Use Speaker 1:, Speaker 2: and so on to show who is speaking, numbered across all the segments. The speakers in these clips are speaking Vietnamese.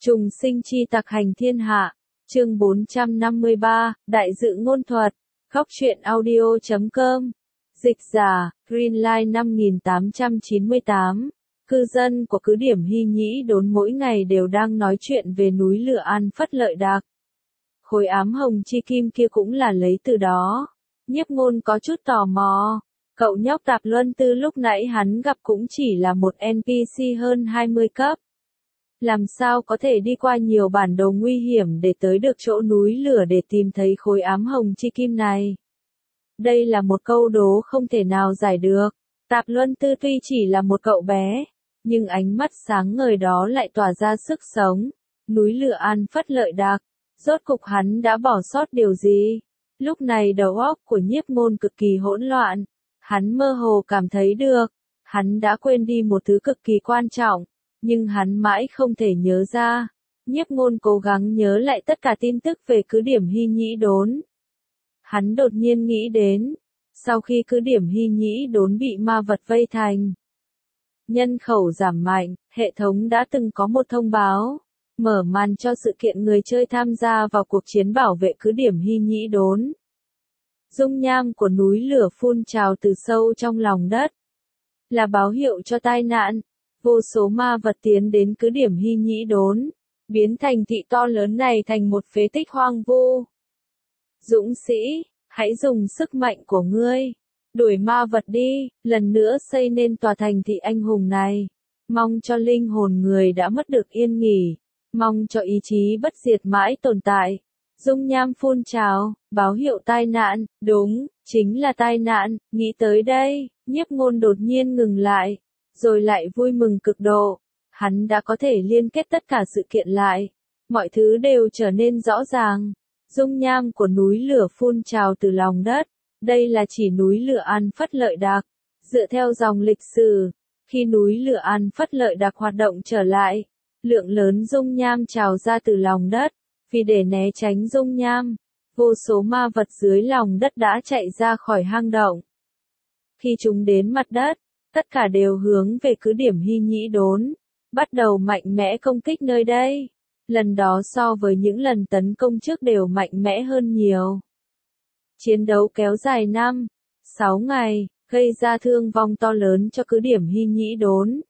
Speaker 1: Trùng sinh chi tặc hành thiên hạ, chương 453, Đại dự ngôn thuật, khóc chuyện audio.com, dịch giả, Greenline 5898, cư dân của cứ điểm Hy Nhĩ Đốn mỗi ngày đều đang nói chuyện về núi lửa An Phất Lợi Đạc. Khối ám hồng chi kim kia cũng là lấy từ đó. Nhiếp Ngôn có chút tò mò, cậu nhóc Tạp Luân Tư lúc nãy hắn gặp cũng chỉ là một NPC hơn 20 cấp. Làm sao có thể đi qua nhiều bản đồ nguy hiểm để tới được chỗ núi lửa để tìm thấy khối ám hồng chi kim này? Đây là một câu đố không thể nào giải được. Tạp Luân Tư tuy chỉ là một cậu bé, nhưng ánh mắt sáng ngời đó lại tỏa ra sức sống. Núi lửa An Phất Lợi Đạc, rốt cục hắn đã bỏ sót điều gì? Lúc này đầu óc của Nhiếp Ngôn cực kỳ hỗn loạn. Hắn mơ hồ cảm thấy được, hắn đã quên đi một thứ cực kỳ quan trọng, nhưng hắn mãi không thể nhớ ra. Nhiếp Ngôn cố gắng nhớ lại tất cả tin tức về cứ điểm Hy Nhĩ Đốn. Hắn đột nhiên nghĩ đến, sau khi cứ điểm Hy Nhĩ Đốn bị ma vật vây thành, nhân khẩu giảm mạnh, hệ thống đã từng có một thông báo, mở màn cho sự kiện người chơi tham gia vào cuộc chiến bảo vệ cứ điểm Hy Nhĩ Đốn. Dung nham của núi lửa phun trào từ sâu trong lòng đất, là báo hiệu cho tai nạn. Vô số ma vật tiến đến cứ điểm Hy Nhĩ Đốn, biến thành thị to lớn này thành một phế tích hoang vu. Dũng sĩ, hãy dùng sức mạnh của ngươi, đuổi ma vật đi, lần nữa xây nên tòa thành thị anh hùng này. Mong cho linh hồn người đã mất được yên nghỉ, mong cho ý chí bất diệt mãi tồn tại. Dung nham phun trào, báo hiệu tai nạn, đúng, chính là tai nạn. Nghĩ tới đây, Nhiếp Ngôn đột nhiên ngừng lại, rồi lại vui mừng cực độ. Hắn đã có thể liên kết tất cả sự kiện lại, mọi thứ đều trở nên rõ ràng. Dung nham của núi lửa phun trào từ lòng đất, đây là chỉ núi lửa An Phất Lợi Đạc. Dựa theo dòng lịch sử, khi núi lửa An Phất Lợi Đạc hoạt động trở lại, lượng lớn dung nham trào ra từ lòng đất. Vì để né tránh dung nham, vô số ma vật dưới lòng đất đã chạy ra khỏi hang động. Khi chúng đến mặt đất, tất cả đều hướng về cứ điểm Hy Nhĩ Đốn, bắt đầu mạnh mẽ công kích nơi đây. Lần đó so với những lần tấn công trước đều mạnh mẽ hơn nhiều. Chiến đấu kéo dài 5-6 ngày, gây ra thương vong to lớn cho cứ điểm Hy Nhĩ Đốn.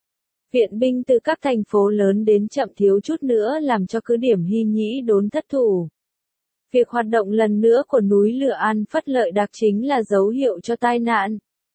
Speaker 1: Viện binh từ các thành phố lớn đến chậm thiếu chút nữa làm cho cứ điểm Hy Nhĩ Đốn thất thủ. Việc hoạt động lần nữa của núi lửa An Phất Lợi Đạc chính là dấu hiệu cho tai nạn.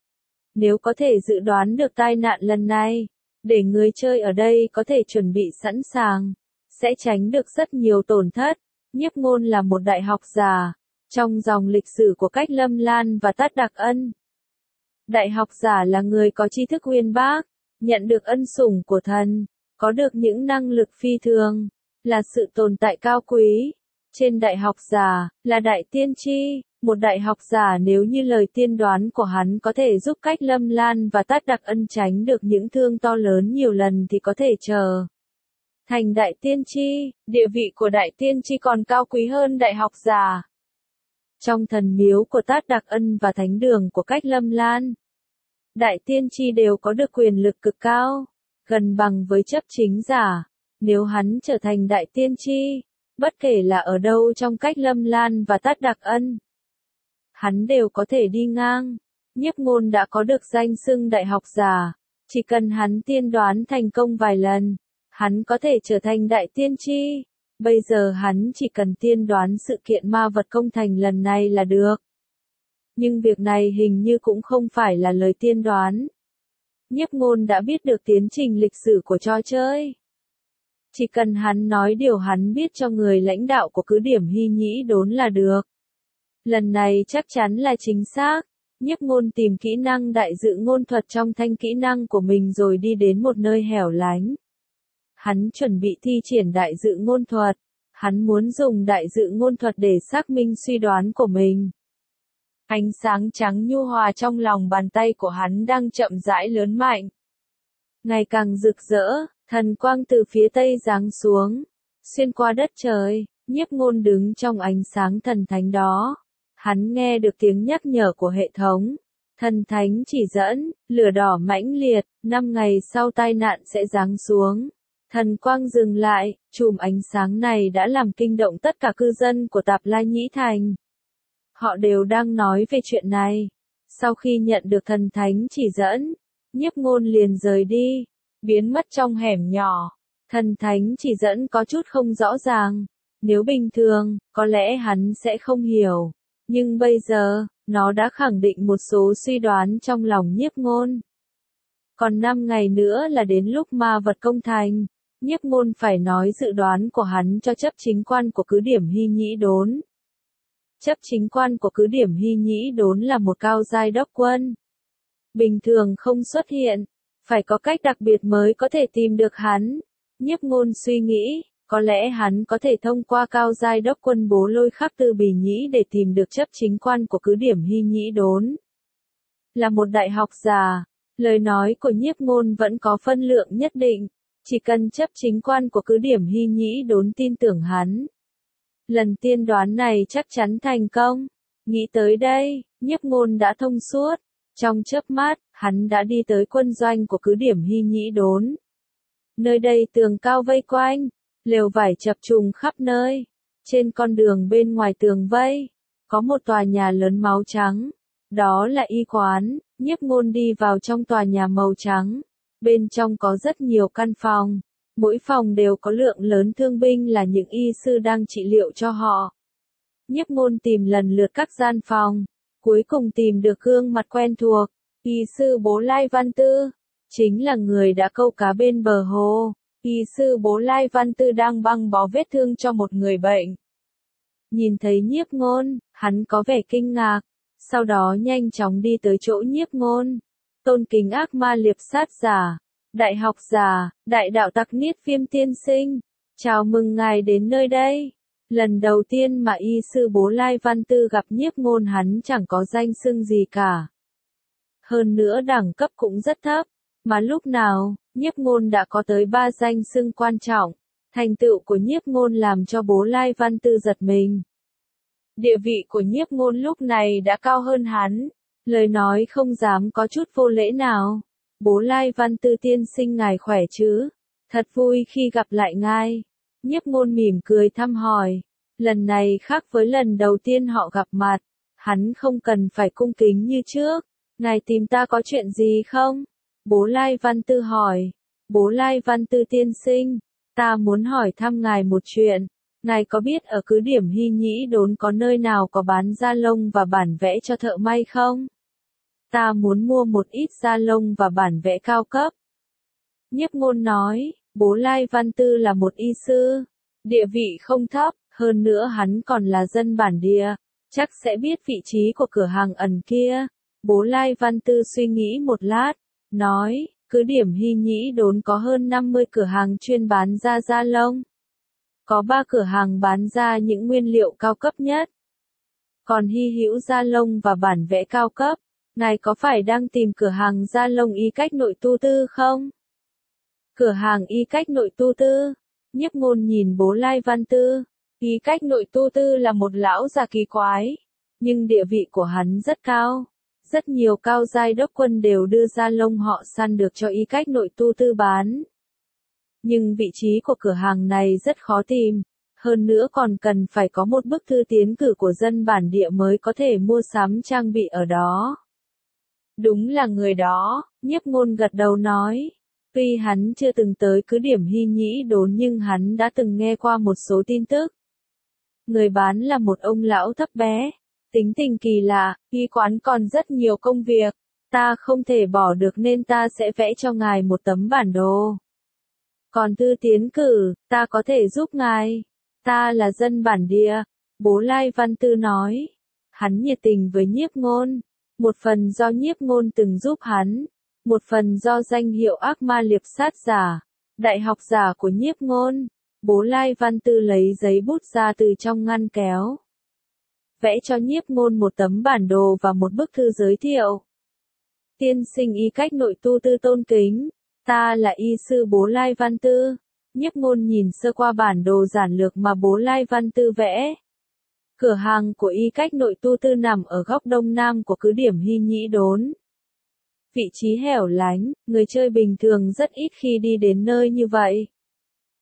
Speaker 1: Nếu có thể dự đoán được tai nạn lần này, để người chơi ở đây có thể chuẩn bị sẵn sàng, sẽ tránh được rất nhiều tổn thất. Nhiếp Ngôn là một đại học giả, trong dòng lịch sử của Cách Lâm Lan và Tát Đạc Ân. Đại học giả là người có tri thức uyên bác, nhận được ân sủng của thần, có được những năng lực phi thường, là sự tồn tại cao quý. Trên đại học giả, là đại tiên tri, một đại học giả nếu như lời tiên đoán của hắn có thể giúp Cách Lâm Lan và Tát Đạc Ân tránh được những thương to lớn nhiều lần thì có thể trở thành đại tiên tri. Địa vị của đại tiên tri còn cao quý hơn đại học giả. Trong thần miếu của Tát Đạc Ân và thánh đường của Cách Lâm Lan, đại tiên tri đều có được quyền lực cực cao, gần bằng với chấp chính giả. Nếu hắn trở thành đại tiên tri, bất kể là ở đâu trong Cách Lâm Lan và Tát Đạc Ân, hắn đều có thể đi ngang. Nhiếp Ngôn đã có được danh xưng đại học giả, chỉ cần hắn tiên đoán thành công vài lần, hắn có thể trở thành đại tiên tri. Bây giờ hắn chỉ cần tiên đoán sự kiện ma vật công thành lần này là được. Nhưng việc này hình như cũng không phải là lời tiên đoán. Nhiếp Ngôn đã biết được tiến trình lịch sử của trò chơi. Chỉ cần hắn nói điều hắn biết cho người lãnh đạo của cứ điểm Hy Nhĩ Đốn là được. Lần này chắc chắn là chính xác. Nhiếp Ngôn tìm kỹ năng đại dự ngôn thuật trong thanh kỹ năng của mình rồi đi đến một nơi hẻo lánh. Hắn chuẩn bị thi triển đại dự ngôn thuật. Hắn muốn dùng đại dự ngôn thuật để xác minh suy đoán của mình. Ánh sáng trắng nhu hòa trong lòng bàn tay của hắn đang chậm rãi lớn mạnh, ngày càng rực rỡ. Thần quang từ phía tây giáng xuống, xuyên qua đất trời. Nhiếp Ngôn đứng trong ánh sáng thần thánh đó. Hắn nghe được tiếng nhắc nhở của hệ thống. Thần thánh chỉ dẫn, lửa đỏ mãnh liệt, 5 ngày sau tai nạn sẽ giáng xuống. Thần quang dừng lại, chùm ánh sáng này đã làm kinh động tất cả cư dân của Tạp Lai Nhĩ Thành. Họ đều đang nói về chuyện này. Sau khi nhận được thần thánh chỉ dẫn, Nhiếp Ngôn liền rời đi, biến mất trong hẻm nhỏ. Thần thánh chỉ dẫn có chút không rõ ràng. Nếu bình thường, có lẽ hắn sẽ không hiểu. Nhưng bây giờ, nó đã khẳng định một số suy đoán trong lòng Nhiếp Ngôn. Còn 5 ngày nữa là đến lúc ma vật công thành. Nhiếp Ngôn phải nói dự đoán của hắn cho chấp chính quan của cứ điểm Hy Nhĩ Đốn. Chấp chính quan của cứ điểm Hy Nhĩ Đốn là một cao giai đốc quân. Bình thường không xuất hiện, phải có cách đặc biệt mới có thể tìm được hắn. Nhiếp Ngôn suy nghĩ, có lẽ hắn có thể thông qua cao giai đốc quân Bố Lôi Khắc Tư Bì Nhĩ để tìm được chấp chính quan của cứ điểm Hy Nhĩ Đốn. Là một đại học giả, lời nói của Nhiếp Ngôn vẫn có phân lượng nhất định, chỉ cần chấp chính quan của cứ điểm Hy Nhĩ Đốn tin tưởng hắn. Lần tiên đoán này chắc chắn thành công. Nghĩ tới đây, Nhiếp Ngôn đã thông suốt. Trong chớp mắt, hắn đã đi tới quân doanh của cứ điểm Hy Nhĩ Đốn. Nơi đây tường cao vây quanh, lều vải chập trùng khắp nơi. Trên con đường bên ngoài tường vây, có một tòa nhà lớn máu trắng. Đó là y quán. Nhiếp Ngôn đi vào trong tòa nhà màu trắng. Bên trong có rất nhiều căn phòng. Mỗi phòng đều có lượng lớn thương binh là những y sư đang trị liệu cho họ. Nhiếp Ngôn tìm lần lượt các gian phòng, cuối cùng tìm được gương mặt quen thuộc, y sư Bố Lai Văn Tư, chính là người đã câu cá bên bờ hồ. Y sư Bố Lai Văn Tư đang băng bó vết thương cho một người bệnh. Nhìn thấy Nhiếp Ngôn, hắn có vẻ kinh ngạc, sau đó nhanh chóng đi tới chỗ Nhiếp Ngôn. Tôn kính ác ma liệp sát giả, đại học giả, đại đạo tặc Niết Viêm tiên sinh, chào mừng ngài đến nơi đây. Lần đầu tiên mà y sư Bố Lai Văn Tư gặp Nhiếp Ngôn hắn chẳng có danh xưng gì cả. Hơn nữa đẳng cấp cũng rất thấp, mà lúc nào, Nhiếp Ngôn đã có tới 3 danh xưng quan trọng. Thành tựu của Nhiếp Ngôn làm cho Bố Lai Văn Tư giật mình. Địa vị của Nhiếp Ngôn lúc này đã cao hơn hắn, lời nói không dám có chút vô lễ nào. Bố Lai Văn Tư tiên sinh ngài khỏe chứ? Thật vui khi gặp lại ngài. Nhiếp Ngôn mỉm cười thăm hỏi. Lần này khác với lần đầu tiên họ gặp mặt, hắn không cần phải cung kính như trước. Ngài tìm ta có chuyện gì không? Bố Lai Văn Tư hỏi. Bố Lai Văn Tư tiên sinh, ta muốn hỏi thăm ngài một chuyện. Ngài có biết ở cứ điểm Hy Nhĩ Đốn có nơi nào có bán da lông và bản vẽ cho thợ may không? Ta muốn mua một ít da lông và bản vẽ cao cấp. Nhiếp Ngôn nói, Bố Lai Văn Tư là một y sư, địa vị không thấp, hơn nữa hắn còn là dân bản địa, chắc sẽ biết vị trí của cửa hàng ẩn kia. Bố Lai Văn Tư suy nghĩ một lát, nói, cứ điểm Hy Nhĩ Đốn có hơn 50 cửa hàng chuyên bán da lông. Có 3 cửa hàng bán ra những nguyên liệu cao cấp nhất. Còn hy hữu da lông và bản vẽ cao cấp, ngài có phải đang tìm cửa hàng da lông y cách nội tu tư không? Cửa hàng y cách nội tu tư. Nhiếp Ngôn nhìn Bố Lai Văn Tư. Y cách nội tu tư là một lão già kỳ quái, nhưng địa vị của hắn rất cao. Rất nhiều cao giai đốc quân đều đưa da lông họ săn được cho y cách nội tu tư bán. Nhưng vị trí của cửa hàng này rất khó tìm, hơn nữa còn cần phải có một bức thư tiến cử của dân bản địa mới có thể mua sắm trang bị ở đó. Đúng là người đó, Nhiếp Ngôn gật đầu nói. Tuy hắn chưa từng tới cứ điểm Hy Nhĩ Đốn nhưng hắn đã từng nghe qua một số tin tức. Người bán là một ông lão thấp bé, tính tình kỳ lạ, y quán còn rất nhiều công việc, ta không thể bỏ được nên ta sẽ vẽ cho ngài một tấm bản đồ. Còn thư tiến cử, ta có thể giúp ngài. Ta là dân bản địa, Bố Lai Văn Tư nói. Hắn nhiệt tình với Nhiếp Ngôn, một phần do Nhiếp Ngôn từng giúp hắn, một phần do danh hiệu ác ma liệp sát giả, đại học giả của Nhiếp Ngôn. Bố Lai Văn Tư lấy giấy bút ra từ trong ngăn kéo, vẽ cho Nhiếp Ngôn một tấm bản đồ và một bức thư giới thiệu. Tiên sinh y cách nội tu tư tôn kính, ta là y sư Bố Lai Văn Tư. Nhiếp Ngôn nhìn sơ qua bản đồ giản lược mà Bố Lai Văn Tư vẽ. Cửa hàng của y cách nội tu tư nằm ở góc đông nam của cứ điểm Hy Nhĩ Đốn. Vị trí hẻo lánh, người chơi bình thường rất ít khi đi đến nơi như vậy.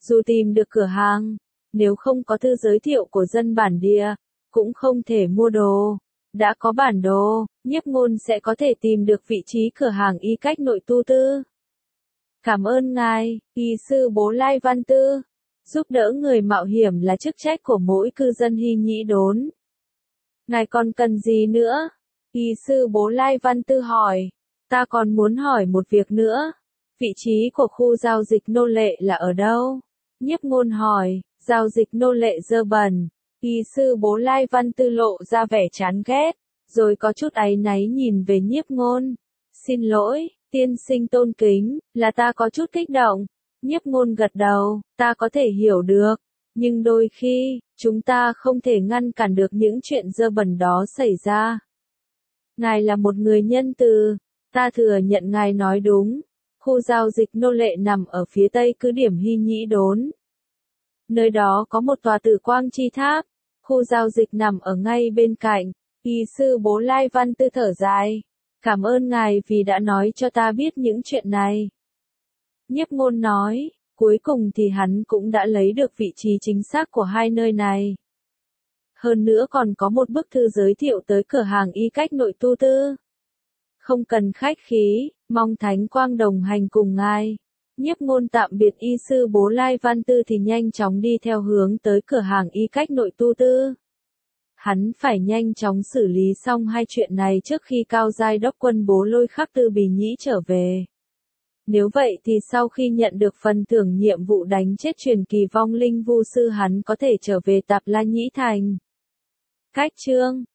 Speaker 1: Dù tìm được cửa hàng, nếu không có thư giới thiệu của dân bản địa, cũng không thể mua đồ. Đã có bản đồ, Nhiếp Ngôn sẽ có thể tìm được vị trí cửa hàng y cách nội tu tư. Cảm ơn ngài, y sư Bố Lai Văn Tư. Giúp đỡ người mạo hiểm là chức trách của mỗi cư dân Hy Nhĩ Đốn. Ngài còn cần gì nữa? Y sư Bố Lai Văn Tư hỏi. Ta còn muốn hỏi một việc nữa. Vị trí của khu giao dịch nô lệ là ở đâu? Nhiếp Ngôn hỏi. Giao dịch nô lệ dơ bẩn. Y sư Bố Lai Văn Tư lộ ra vẻ chán ghét, rồi có chút áy náy nhìn về Nhiếp Ngôn. Xin lỗi, tiên sinh tôn kính, là ta có chút kích động. Nhiếp Ngôn gật đầu, ta có thể hiểu được. Nhưng đôi khi, chúng ta không thể ngăn cản được những chuyện dơ bẩn đó xảy ra. Ngài là một người nhân từ, ta thừa nhận ngài nói đúng. Khu giao dịch nô lệ nằm ở phía tây cứ điểm Hy Nhĩ Đốn. Nơi đó có một tòa Tử Quang Chi Tháp. Khu giao dịch nằm ở ngay bên cạnh. Y sư Bố Lai Văn Tư thở dài. Cảm ơn ngài vì đã nói cho ta biết những chuyện này. Nhiếp Ngôn nói, cuối cùng thì hắn cũng đã lấy được vị trí chính xác của hai nơi này. Hơn nữa còn có một bức thư giới thiệu tới cửa hàng y cách nội tu tư. Không cần khách khí, mong Thánh Quang đồng hành cùng ngài. Nhiếp Ngôn tạm biệt y sư Bố Lai Văn Tư thì nhanh chóng đi theo hướng tới cửa hàng y cách nội tu tư. Hắn phải nhanh chóng xử lý xong hai chuyện này trước khi cao giai đốc quân Bố Lôi Khắc Tư Bì Nhĩ trở về. Nếu vậy thì sau khi nhận được phần thưởng nhiệm vụ đánh chết truyền kỳ vong linh vu sư hắn có thể trở về Tạp La Nhĩ Thành. Cách chương